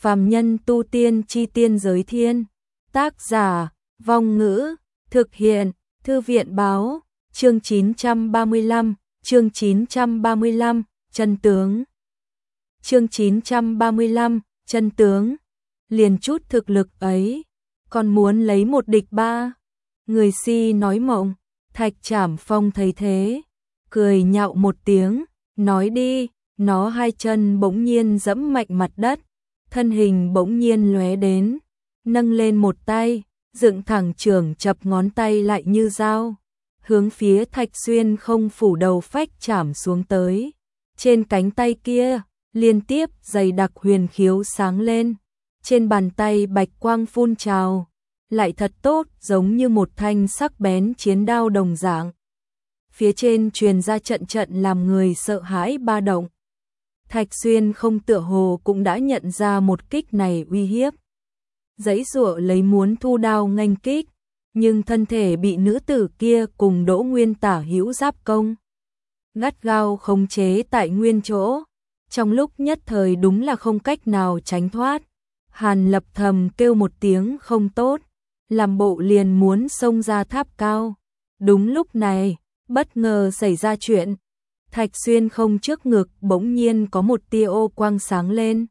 Phàm nhân tu tiên chi tiên giới thiên. Tác giả, Vong Ngữ, thực hiện, Thư viện báo, chương 935, chân tướng. Chương 935, chân tướng. Liền chút thực lực ấy, còn muốn lấy một địch ba. Người si nói mộng, Thạch Trảm Phong thấy thế, cười nhạo một tiếng, nói đi, nó hai chân bỗng nhiên giẫm mạnh mặt đất, thân hình bỗng nhiên lóe đến, nâng lên một tay, dựng thẳng chưởng chập ngón tay lại như dao, hướng phía Thạch Xuyên không phủ đầu phách chảm xuống tới. Trên cánh tay kia, liên tiếp dày đặc huyền khiếu sáng lên, trên bàn tay bạch quang phun trào, lại thật tốt giống như một thanh sắc bén chiến đao đồng dạng. Phía trên truyền ra trận trận làm người sợ hãi ba động. Thạch Xuyên không tựa hồ cũng đã nhận ra một kích này uy hiếp. Giãy giụa lấy muốn thu đao nghênh kích, nhưng thân thể bị nữ tử kia cùng Đỗ Nguyên tả hữu giáp công gắt gao khống chế tại nguyên chỗ, trong lúc nhất thời đúng là không cách nào tránh thoát. Hàn Lập thầm kêu một tiếng không tốt, làm bộ liền muốn xông ra tháp cao. Đúng lúc này, bất ngờ xảy ra chuyện. Thạch Xuyên không trước ngực bỗng nhiên có một tia ô quang sáng lên.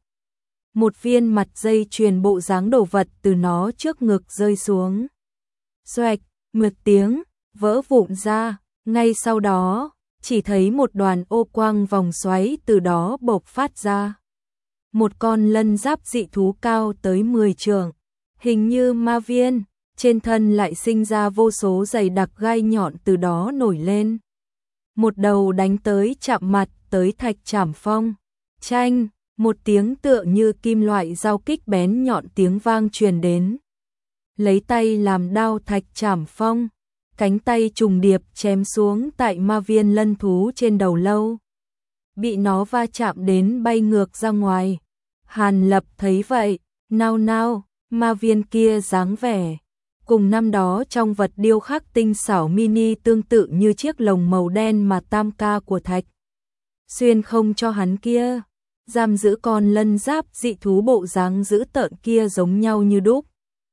Một viên mặt dây chuyền bộ dáng đồ vật từ nó trước ngực rơi xuống. Xoạch, một tiếng, vỡ vụn ra, ngay sau đó, chỉ thấy một đoàn ô quang vòng xoáy từ đó bộc phát ra. Một con lân giáp dị thú cao tới 10 trượng, hình như ma viên, trên thân lại sinh ra vô số dày đặc gai nhọn từ đó nổi lên. Một đầu đánh tới chạm mặt tới Thạch Trảm Phong. Chanh, một tiếng tựa như kim loại dao kích bén nhọn tiếng vang truyền đến. Lấy tay làm đao Thạch Trảm Phong, cánh tay trùng điệp chém xuống tại ma viên lân thú trên đầu lâu. Bị nó va chạm đến bay ngược ra ngoài. Hàn Lập thấy vậy, nao nao, ma viên kia dáng vẻ cùng năm đó trong vật điêu khắc tinh xảo mini tương tự như chiếc lồng màu đen mà tam ca của Thạch Xuyên không cho hắn kia, giam giữ con lân giáp dị thú bộ dáng dữ tợn kia giống nhau như đúc.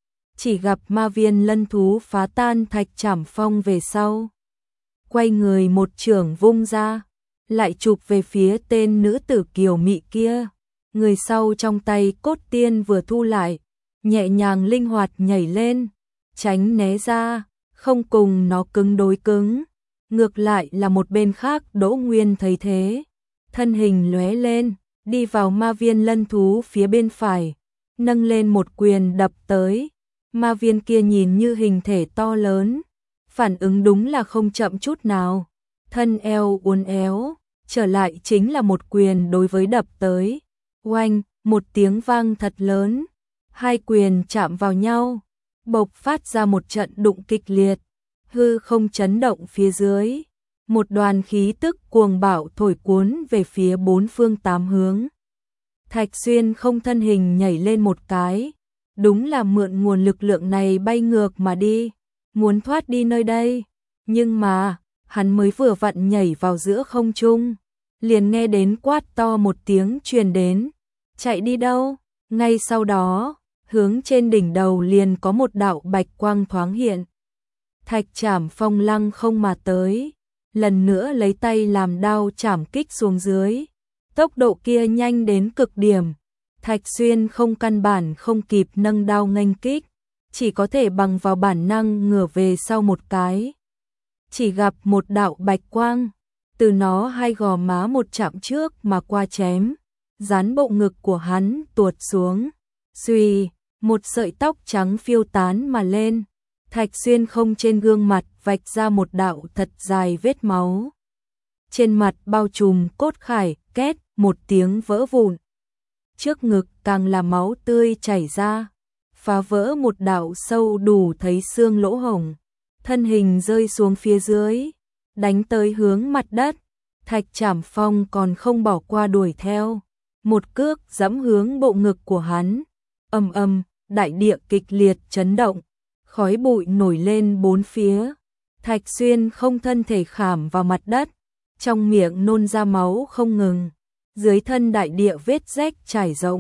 Chỉ gặp ma viên lân thú phá tan Thạch Trảm Phong về sau, quay người một chưởng vung ra, lại chụp về phía tên nữ tử kiều mị kia. Người sau trong tay cốt tiên vừa thu lại, nhẹ nhàng linh hoạt nhảy lên, tránh né ra, không cùng nó cứng đối cứng. Ngược lại là một bên khác Đỗ Nguyên thấy thế, thân hình lóe lên, đi vào ma viên lân thú phía bên phải, nâng lên một quyền đập tới. Ma viên kia nhìn như hình thể to lớn, phản ứng đúng là không chậm chút nào, thân eo uốn éo, trở lại chính là một quyền đối với đập tới. Oanh, một tiếng vang thật lớn, hai quyền chạm vào nhau, bộc phát ra một trận đụng kịch liệt, hư không chấn động phía dưới, một đoàn khí tức cuồng bạo thổi cuốn về phía bốn phương tám hướng. Thạch Xuyên không thân hình nhảy lên một cái, đúng là mượn nguồn lực lượng này bay ngược mà đi, muốn thoát đi nơi đây, nhưng mà, hắn mới vừa vặn nhảy vào giữa không trung, liền nghe đến quát to một tiếng truyền đến. Chạy đi đâu? Ngay sau đó, hướng trên đỉnh đầu liền có một đạo bạch quang thoáng hiện. Thạch Trảm Phong lăng không mà tới, lần nữa lấy tay làm đao chảm kích xuống dưới. Tốc độ kia nhanh đến cực điểm, Thạch Xuyên không căn bản không kịp nâng đao nghênh kích, chỉ có thể bằng vào bản năng ngửa về sau một cái. Chỉ gặp một đạo bạch quang, từ nó hai gò má một chạm trước mà qua chém, dán bộ ngực của hắn tuột xuống. Xuy, một sợi tóc trắng phiêu tán mà lên. Thạch Xuyên không trên gương mặt vạch ra một đạo thật dài vết máu. Trên mặt bao trùm cốt khải, két, một tiếng vỡ vụn. Trước ngực càng là máu tươi chảy ra, phá vỡ một đạo sâu đủ thấy xương lỗ hổng. Thân hình rơi xuống phía dưới, đánh tới hướng mặt đất. Thạch Trảm Phong còn không bỏ qua đuổi theo, một cước giẫm hướng bộ ngực của hắn. Ầm ầm, đại địa kịch liệt chấn động, khói bụi nổi lên bốn phía. Thạch Xuyên không thân thể khảm vào mặt đất, trong miệng nôn ra máu không ngừng. Dưới thân đại địa vết rách trải rộng,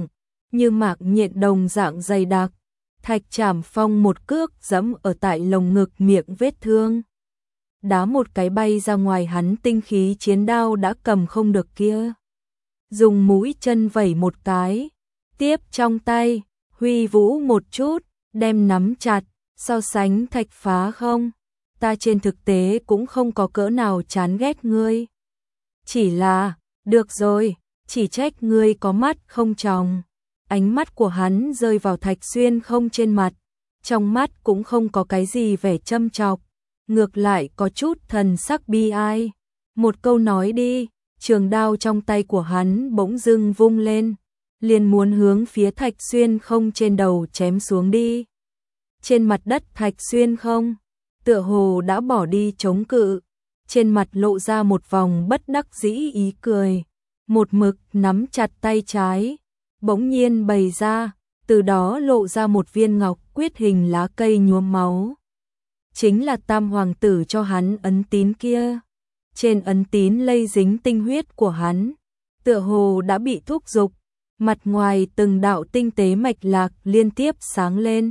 như mạc nhện đồng dạng dày đặc. Thạch Trảm Phong một cước giẫm ở tại lồng ngực miệng vết thương. Đá một cái bay ra ngoài, hắn tinh khí chiến đao đã cầm không được kia. Dùng mũi chân vẩy một cái, tiếp trong tay, huy vũ một chút, đem nắm chặt, so sánh Thạch Phá không. Ta trên thực tế cũng không có cỡ nào chán ghét ngươi. Chỉ là, được rồi, chỉ trách ngươi có mắt không tròng. Ánh mắt của hắn rơi vào Thạch Xuyên không trên mặt, trong mắt cũng không có cái gì vẻ châm chọc, ngược lại có chút thần sắc bi ai. Một câu nói đi, trường đao trong tay của hắn bỗng dưng vung lên, liền muốn hướng phía Thạch Xuyên không trên đầu chém xuống đi. Trên mặt đất Thạch Xuyên không, tựa hồ đã bỏ đi chống cự, trên mặt lộ ra một vòng bất đắc dĩ ý cười, một mực nắm chặt tay trái, bỗng nhiên bày ra, từ đó lộ ra một viên ngọc quyết hình lá cây nhuốm máu. Chính là Tam hoàng tử cho hắn ấn tín kia. Trên ấn tín lây dính tinh huyết của hắn, tựa hồ đã bị thúc giục, mặt ngoài từng đạo tinh tế mạch lạc liên tiếp sáng lên.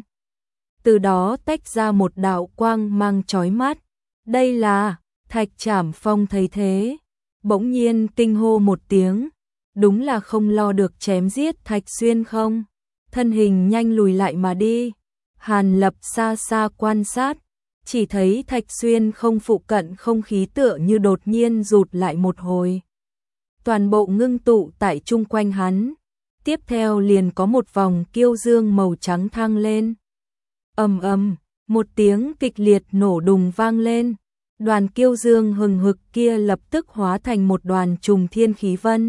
Từ đó tách ra một đạo quang mang chói mắt. Đây là, Thạch Trảm Phong thấy thế, bỗng nhiên kinh hô một tiếng, đúng là không lo được chém giết Thạch Xuyên không. Thân hình nhanh lùi lại mà đi. Hàn Lập xa xa quan sát, chỉ thấy Thạch Xuyên không phụ cận không khí tựa như đột nhiên rụt lại một hồi. Toàn bộ ngưng tụ tại chung quanh hắn, tiếp theo liền có một vòng kiêu dương màu trắng thăng lên. Ầm ầm, một tiếng kịch liệt nổ đùng vang lên, đoàn kiêu dương hừng hực kia lập tức hóa thành một đoàn trùng thiên khí vân.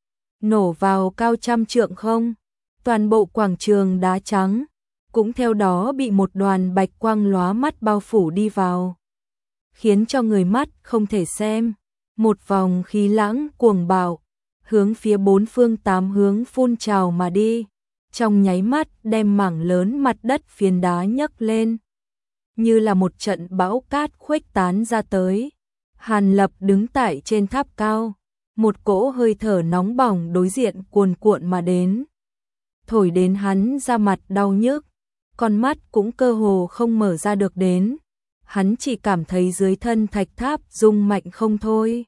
Nổ vào cao trăm trượng không, toàn bộ quảng trường đá trắng cũng theo đó bị một đoàn bạch quang lóa mắt bao phủ đi vào, khiến cho người mắt không thể xem. Một vòng khí lãng cuồng bạo, hướng phía bốn phương tám hướng phun trào mà đi, trong nháy mắt đem mảng lớn mặt đất phiến đá nhấc lên, như là một trận bão cát khuếch tán ra tới. Hàn Lập đứng tại trên tháp cao, một cỗ hơi thở nóng bỏng đối diện cuồn cuộn mà đến, thổi đến hắn da mặt đau nhức, con mắt cũng cơ hồ không mở ra được đến. Hắn chỉ cảm thấy dưới thân thạch tháp rung mạnh không thôi.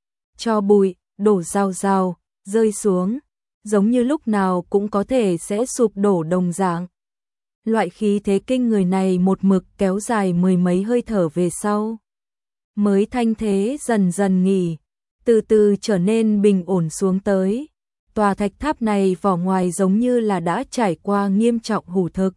Cho bụi, đổ rào rào, rơi xuống, giống như lúc nào cũng có thể sẽ sụp đổ đồng dạng. Loại khí thế kinh người này một mực kéo dài mười mấy hơi thở về sau, mới thanh thế dần dần nghỉ, từ từ trở nên bình ổn xuống tới. Tòa thạch tháp này vỏ ngoài giống như là đã trải qua nghiêm trọng hủ thực.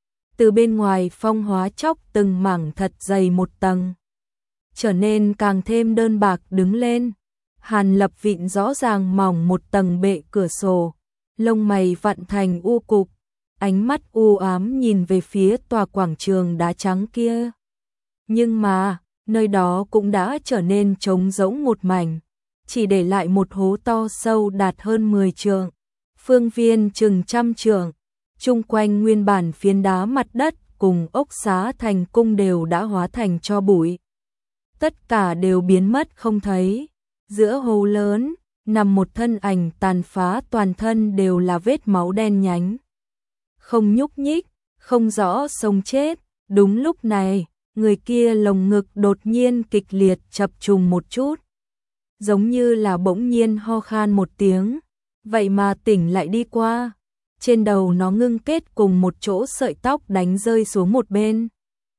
Từ bên ngoài phong hóa chóc từng mảng thật dày một tầng, trở nên càng thêm đơn bạc đứng lên. Hàn Lập vịn rõ ràng mỏng một tầng bệ cửa sổ, lông mày vặn thành u cục, ánh mắt u ám nhìn về phía tòa quảng trường đá trắng kia. Nhưng mà, nơi đó cũng đã trở nên trống rỗng một mảnh, chỉ để lại một hố to sâu đạt hơn 10 trượng, phương viên chừng trăm trượng. Chung quanh nguyên bản phiến đá mặt đất cùng ốc xá thành cung đều đã hóa thành tro bụi. Tất cả đều biến mất không thấy. Giữa hố lớn, nằm một thân ảnh tàn phá, toàn thân đều là vết máu đen nhánh. Không nhúc nhích, không rõ sống chết. Đúng lúc này, người kia lồng ngực đột nhiên kịch liệt chập trùng một chút. Giống như là bỗng nhiên ho khan một tiếng, vậy mà tỉnh lại đi qua. Trên đầu nó ngưng kết cùng một chỗ sợi tóc đánh rơi xuống một bên,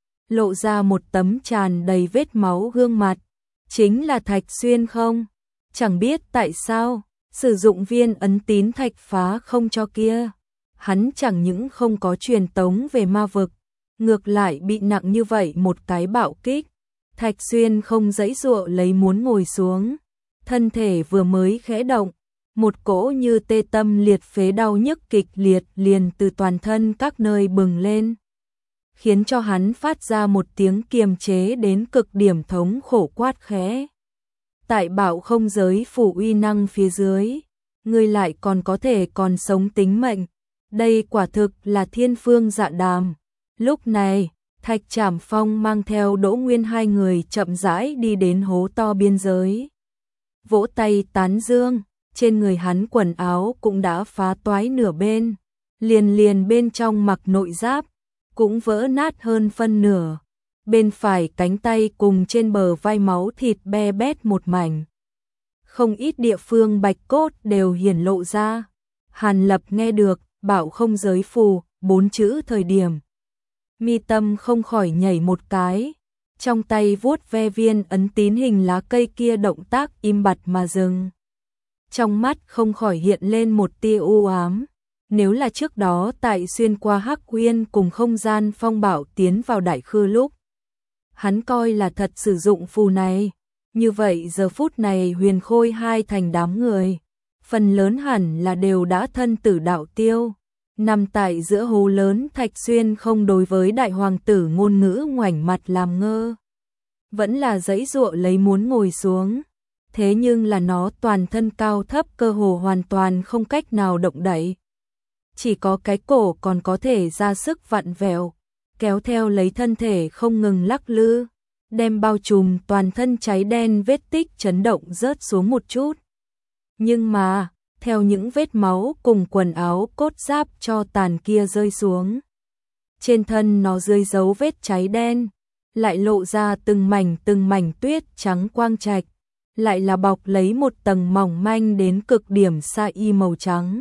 lộ ra một tấm tràn đầy vết máu gương mặt. Chính là Thạch Xuyên không? Chẳng biết tại sao, sử dụng viên ấn tín Thạch Phá không cho kia, hắn chẳng những không có truyền tống về ma vực, ngược lại bị nặng như vậy một cái bạo kích. Thạch Xuyên không giãy giụa lấy muốn ngồi xuống, thân thể vừa mới khẽ động, một cỗ như tê tâm liệt phế đau nhức kịch liệt liền từ toàn thân các nơi bừng lên, khiến cho hắn phát ra một tiếng kiềm chế đến cực điểm thống khổ quát khẽ. Tại Bảo Không giới phủ uy năng phía dưới, ngươi lại còn có thể còn sống tính mệnh, đây quả thực là thiên phương dạ đàm. Lúc này, Thạch Trảm Phong mang theo Đỗ Nguyên hai người chậm rãi đi đến hố to biên giới, vỗ tay tán dương. Trên người hắn quần áo cũng đã phá toái nửa bên, liền bên trong mặc nội giáp, cũng vỡ nát hơn phân nửa. Bên phải cánh tay cùng trên bờ vai máu thịt be bét một mảnh. Không ít địa phương bạch cốt đều hiển lộ ra. Hàn Lập nghe được, bảo không giới phù, 4 chữ thời điểm. Mi tâm không khỏi nhảy một cái. Trong tay vuốt ve viên ấn tín hình lá cây kia động tác im bặt mà dừng. Trong mắt không khỏi hiện lên một tia u ám. Nếu là trước đó tại xuyên qua Hắc Uyên cùng không gian phong bảo tiến vào đại khư lúc, hắn coi là thật sử dụng phù này. Như vậy giờ phút này Huyền Khôi hai thành đám người, phần lớn hẳn là đều đã thân tử đạo tiêu. Nằm tại giữa hố lớn Thạch Xuyên không đối với đại hoàng tử ngôn ngữ ngoảnh mặt làm ngơ. Vẫn là giãy giụa lấy muốn ngồi xuống. Thế nhưng là nó toàn thân cao thấp cơ hồ hoàn toàn không cách nào động đậy. Chỉ có cái cổ còn có thể ra sức vặn vẹo, kéo theo lấy thân thể không ngừng lắc lư, đem bao trùm toàn thân cháy đen vết tích chấn động rớt xuống một chút. Nhưng mà, theo những vết máu cùng quần áo cốt giáp cho tàn kia rơi xuống, trên thân nó dưới dấu vết cháy đen, lại lộ ra từng mảnh tuyết trắng quang trạch, lại là bọc lấy một tầng mỏng manh đến cực điểm sa y màu trắng.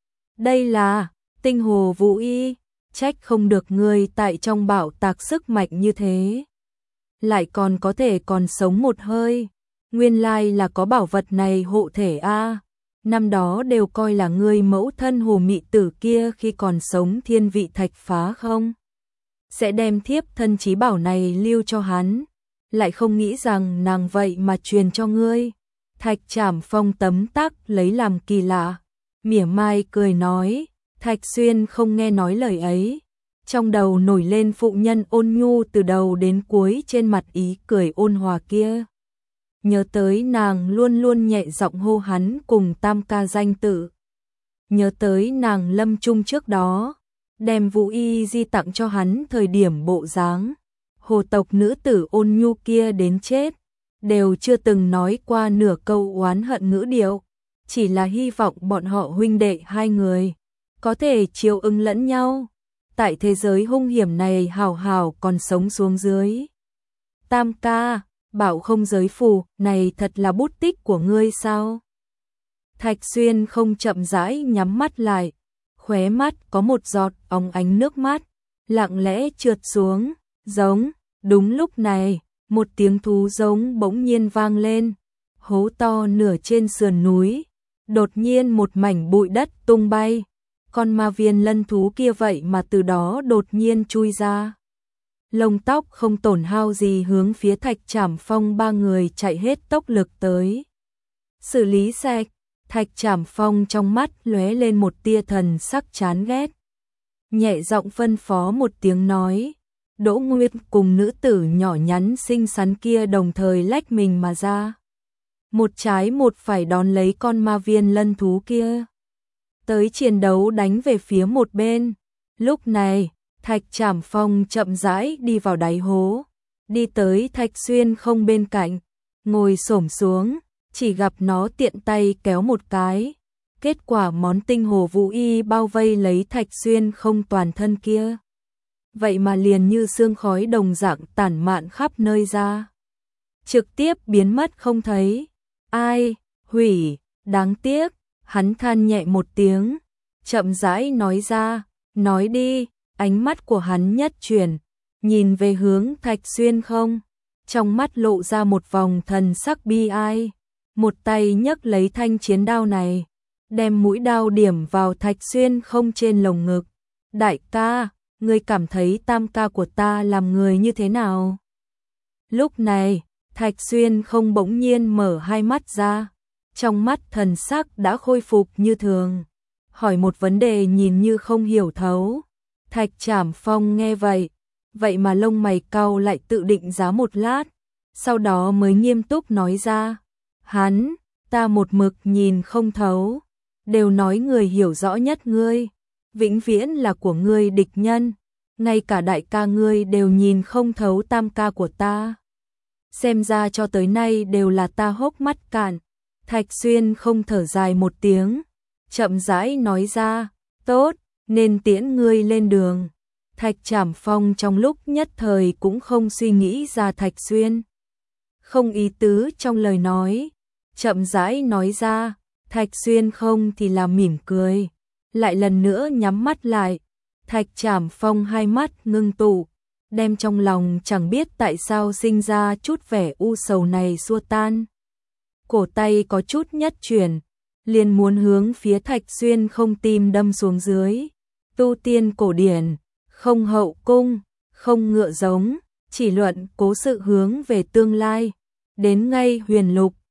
Đây là tinh hồ vũ y, trách không được người tại trong bảo tạc sức mạnh như thế. Lại còn có thể còn sống một hơi, nguyên lai là có bảo vật này hộ thể a. Năm đó đều coi là người mẫu thân hồ mị tử kia khi còn sống thiên vị thạch phá không? Sẽ đem thiếp thân chí bảo này lưu cho hắn, lại không nghĩ rằng nàng vậy mà truyền cho ngươi. Thạch Trảm Phong tấm tắc lấy làm kỳ lạ, mỉa mai cười nói. Thạch Xuyên không nghe nói lời ấy, trong đầu nổi lên phụ nhân ôn nhu từ đầu đến cuối trên mặt ý cười ôn hòa kia. Nhớ tới nàng luôn luôn nhẹ giọng hô hắn cùng tam ca danh tự. Nhớ tới nàng lâm chung trước đó, đem vũ y di tặng cho hắn thời điểm bộ dáng. Hồ tộc nữ tử ôn nhu kia đến chết, đều chưa từng nói qua nửa câu oán hận ngữ điệu, chỉ là hy vọng bọn họ huynh đệ hai người có thể chiều ứng lẫn nhau, tại thế giới hung hiểm này hào hào còn sống xuống dưới. Tam ca, bảo không giới phù, này thật là bút tích của ngươi sao? Thạch Xuyên không chậm rãi nhắm mắt lại, khóe mắt có một giọt óng ánh nước mắt, lặng lẽ trượt xuống, giống. Đúng lúc này, một tiếng thú giống bỗng nhiên vang lên, hố to nửa trên sườn núi, đột nhiên một mảnh bụi đất tung bay. Con ma viên lân thú kia vậy mà từ đó đột nhiên chui ra. Lông tóc không tổn hao gì hướng phía Thạch Trảm Phong ba người chạy hết tốc lực tới. Xử lý sạch, Thạch Trảm Phong trong mắt lóe lên một tia thần sắc chán ghét. Nhẹ giọng phân phó một tiếng nói. Đỗ Nguyệt cùng nữ tử nhỏ nhắn xinh xắn kia đồng thời lách mình mà ra. Một trái một phải đón lấy con ma viên lân thú kia. Tới chiến đấu đánh về phía một bên. Lúc này, Thạch Trảm Phong chậm rãi đi vào đáy hố. Đi tới Thạch Xuyên không bên cạnh. Ngồi xổm xuống, chỉ gặp nó tiện tay kéo một cái. Kết quả món tinh hồ vũ y bao vây lấy Thạch Xuyên không toàn thân kia. Vậy mà liền như sương khói đồng dạng tản mạn khắp nơi ra. Trực tiếp biến mất không thấy. Ai, hủy, đáng tiếc, hắn than nhẹ một tiếng, chậm rãi nói ra, nói đi, ánh mắt của hắn nhất chuyển, nhìn về hướng Thạch Xuyên không, trong mắt lộ ra một vòng thần sắc bi ai, một tay nhấc lấy thanh chiến đao này, đem mũi đao điểm vào Thạch Xuyên không trên lồng ngực. Đại ca, ngươi cảm thấy tam ca của ta làm người như thế nào? Lúc này, Thạch Xuyên không bỗng nhiên mở hai mắt ra, trong mắt thần sắc đã khôi phục như thường, hỏi một vấn đề nhìn như không hiểu thấu. Thạch Trảm Phong nghe vậy mà lông mày cau lại tự định giá một lát, sau đó mới nghiêm túc nói ra, hắn, ta một mực nhìn không thấu, đều nói người hiểu rõ nhất ngươi, vĩnh viễn là của ngươi địch nhân, ngay cả đại ca ngươi đều nhìn không thấu tam ca của ta. Xem ra cho tới nay đều là ta hốc mắt cạn. Thạch Xuyên không thở dài một tiếng, chậm rãi nói ra, tốt, nên tiễn ngươi lên đường. Thạch Trảm Phong trong lúc nhất thời cũng không suy nghĩ ra Thạch Xuyên không ý tứ trong lời nói, chậm rãi nói ra. Thạch Xuyên không thì là mỉm cười, lại lần nữa nhắm mắt lại. Thạch Trảm Phong hai mắt ngưng tụ, đem trong lòng chẳng biết tại sao sinh ra chút vẻ u sầu này xua tan. Cổ tay có chút nhất chuyển, liền muốn hướng phía Thạch Xuyên không tim đâm xuống dưới. Tu tiên cổ điển, không hậu cung, không ngựa giống, chỉ luận cố sự hướng về tương lai. Đến ngay huyền lục,